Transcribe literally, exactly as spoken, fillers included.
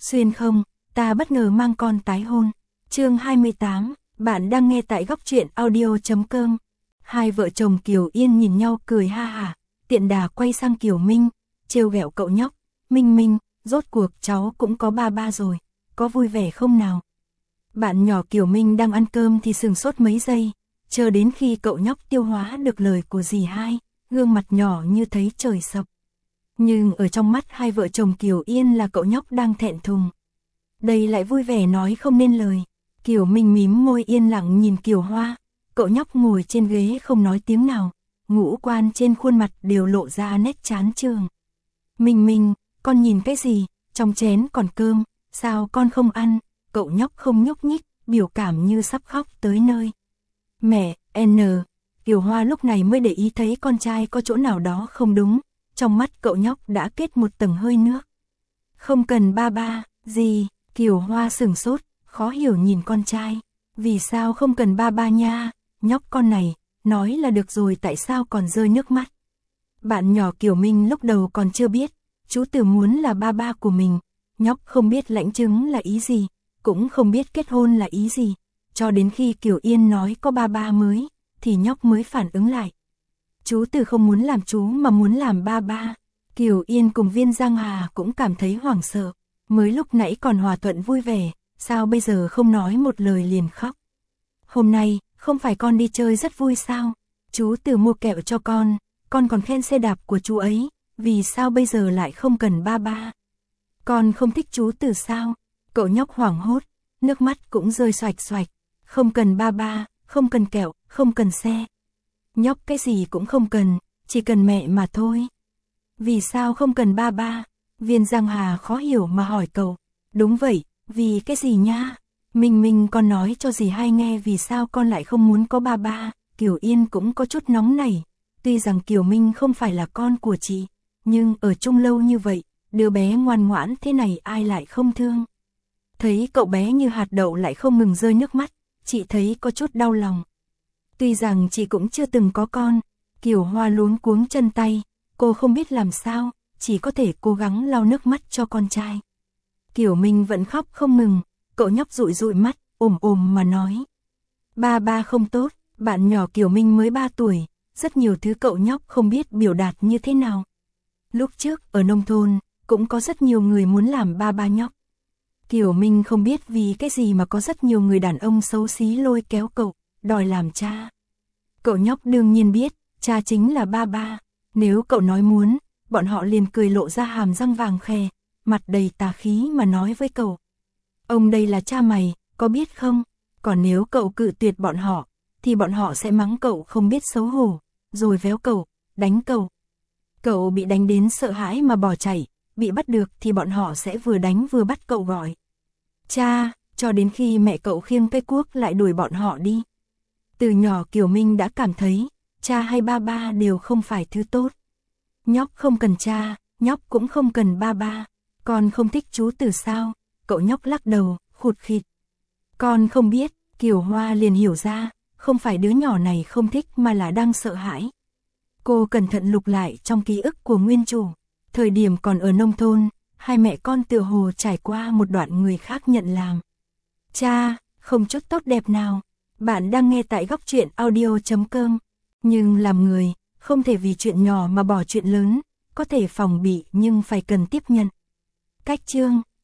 Xuyên không, ta bất ngờ mang con tái hôn. Chương hai mươi tám, bạn đang nghe tại góc truyện audio.com. Hai vợ chồng Kiều Yên nhìn nhau cười ha hả, tiện đà quay sang Kiều Minh, trêu ghẹo cậu nhóc. Minh Minh, rốt cuộc cháu cũng có ba ba rồi, có vui vẻ không nào? Bạn nhỏ Kiều Minh đang ăn cơm thì sừng sốt mấy giây, chờ đến khi cậu nhóc tiêu hóa được lời của dì hai, gương mặt nhỏ như thấy trời sập. Nhưng ở trong mắt hai vợ chồng Kiều Yên là cậu nhóc đang thẹn thùng. Đây lại vui vẻ nói không nên lời. Kiều Minh mím môi yên lặng nhìn Kiều Hoa, cậu nhóc ngồi trên ghế không nói tiếng nào, ngũ quan trên khuôn mặt đều lộ ra nét chán chường. Minh Minh, con nhìn cái gì, trong chén còn cơm, sao con không ăn? Cậu nhóc không nhúc nhích, biểu cảm như sắp khóc tới nơi. Mẹ, N. Kiều Hoa lúc này mới để ý thấy con trai có chỗ nào đó không đúng, trong mắt cậu nhóc đã kết một tầng hơi nước. Không cần ba ba, gì? Kiều Hoa sừng sốt, khó hiểu nhìn con trai. Vì sao không cần ba ba nha, nhóc con này, nói là được rồi tại sao còn rơi nước mắt? Bạn nhỏ Kiều Minh lúc đầu còn chưa biết, chú Từ muốn là ba ba của mình, nhóc không biết lãnh chứng là ý gì, cũng không biết kết hôn là ý gì, cho đến khi Kiều Yên nói có ba ba mới, thì nhóc mới phản ứng lại. Chú Từ không muốn làm chú mà muốn làm ba ba. Kiều Yên cùng Viên Giang Hà cũng cảm thấy hoảng sợ, mới lúc nãy còn hòa thuận vui vẻ, sao bây giờ không nói một lời liền khóc. Hôm nay, không phải con đi chơi rất vui sao? Chú Từ mua kẹo cho con, con còn khen xe đạp của chú ấy, vì sao bây giờ lại không cần ba ba? Con không thích chú Từ sao? Cậu nhóc hoảng hốt, nước mắt cũng rơi xoạch xoạch. Không cần ba ba, không cần kẹo, không cần xe. Nhóc cái gì cũng không cần, chỉ cần mẹ mà thôi. Vì sao không cần ba ba? Viên Giang Hà khó hiểu mà hỏi cậu. Đúng vậy, vì cái gì nha? Minh Minh con nói cho dì hai nghe vì sao con lại không muốn có ba ba. Kiều Yên cũng có chút nóng nảy. Tuy rằng Kiều Minh không phải là con của chị, nhưng ở chung lâu như vậy, đứa bé ngoan ngoãn thế này ai lại không thương. Thấy cậu bé như hạt đậu lại không ngừng rơi nước mắt, chị thấy có chút đau lòng. Tuy rằng chị cũng chưa từng có con, Kiều Hoa luống cuống chân tay, cô không biết làm sao, chỉ có thể cố gắng lau nước mắt cho con trai. Kiều Minh vẫn khóc không ngừng, cậu nhóc dụi dụi mắt, ồm ồm mà nói. Ba ba không tốt, bạn nhỏ Kiều Minh mới ba tuổi, rất nhiều thứ cậu nhóc không biết biểu đạt như thế nào. Lúc trước ở nông thôn, cũng có rất nhiều người muốn làm ba ba nhóc. Kiều Minh không biết vì cái gì mà có rất nhiều người đàn ông xấu xí lôi kéo cậu, đòi làm cha. Cậu nhóc đương nhiên biết, cha chính là ba ba. Nếu cậu nói muốn, bọn họ liền cười lộ ra hàm răng vàng khè, mặt đầy tà khí mà nói với cậu. Ông đây là cha mày, có biết không? Còn nếu cậu cự tuyệt bọn họ, thì bọn họ sẽ mắng cậu không biết xấu hổ, rồi véo cậu, đánh cậu. Cậu bị đánh đến sợ hãi mà bỏ chạy, bị bắt được thì bọn họ sẽ vừa đánh vừa bắt cậu gọi cha, cho đến khi mẹ cậu khiêng cây cuốc lại đuổi bọn họ đi. Từ nhỏ Kiều Minh đã cảm thấy, cha hay ba ba đều không phải thứ tốt. Nhóc không cần cha, nhóc cũng không cần ba ba. Con không thích chú Từ sao? Cậu nhóc lắc đầu, khụt khịt. Con không biết, Kiều Hoa liền hiểu ra, không phải đứa nhỏ này không thích mà là đang sợ hãi. Cô cẩn thận lục lại trong ký ức của nguyên chủ. Thời điểm còn ở nông thôn, hai mẹ con tựa hồ trải qua một đoạn người khác nhận làm cha, không chút tốt đẹp nào. Bạn đang nghe tại góc truyện audio.com. Nhưng làm người, không thể vì chuyện nhỏ mà bỏ chuyện lớn, có thể phòng bị nhưng phải cần tiếp nhận. Cách chương